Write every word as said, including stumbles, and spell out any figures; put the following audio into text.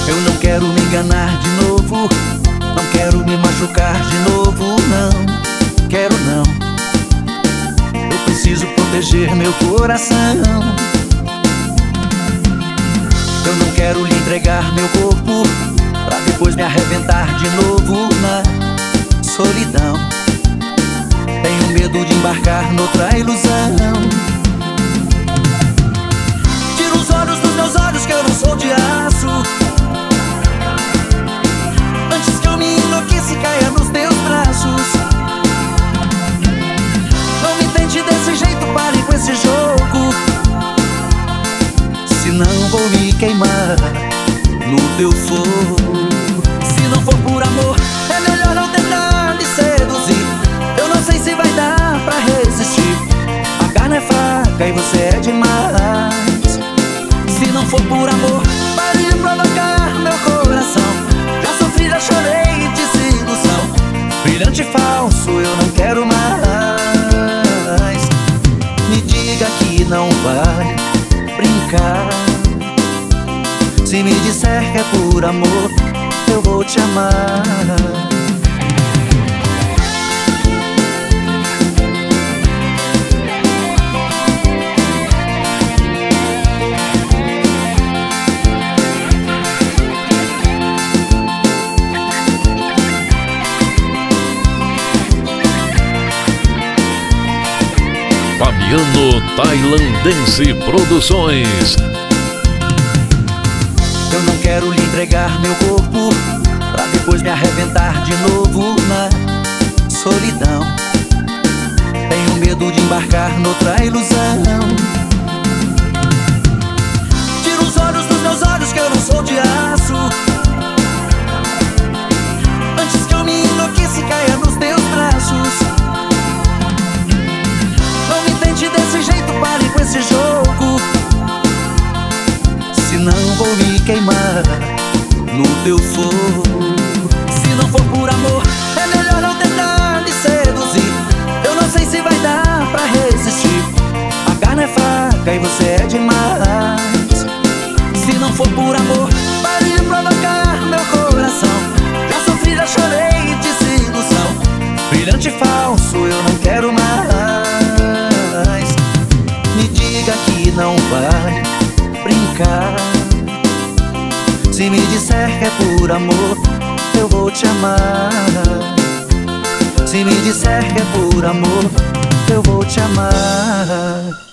Eu não quero me enganar de novo, não quero me machucar de novo, não, quero não. Eu preciso proteger meu coração. Eu não quero lhe entregar meu corpo pra depois me arrebentar de novo na solidão. Tenho medo de embarcar noutra ilusão. Tira os olhos dos meus olhos que eu não sou de aço, antes que eu me enlouqueça e caia nos teus braços. Não me tente desse jeito, pare com esse jogo, senão vou me queimar no teu fogo. Se não for por amor, é melhor não tentar me seduzir. Eu não sei se vai dar pra resistir, a carne é fraca e você é demais. Se não for por amor, pare de provocar meu coração. Já sofri, já chorei, desilusão. Brilhante e falso, eu não quero mais. Me diga que não vai brincar. Se me disser que é por amor, eu vou te amar. Fabiano Tailandense Produções. Eu não quero lhe entregar meu corpo pra depois me arrebentar de novo na solidão. Tenho medo de embarcar noutra ilusão. Tira os olhos dos meus olhos que eu não sou de aço, antes que eu me enlouqueça e caia nos teus braços. Não me tente desse jeito, pare com esse jogo, senão vou me queimar no teu fogo. Se não for por amor, é melhor não tentar me seduzir. Eu não sei se vai dar pra resistir, a carne é fraca e você é demais. Se não for por amor, pare de provocar meu coração. Já sofri, já chorei, desilusão. Brilhante e falso, eu não quero mais. Me diga que não vai brincar. Se me disser que é por amor, eu vou te amar. Se me disser que é por amor, eu vou te amar.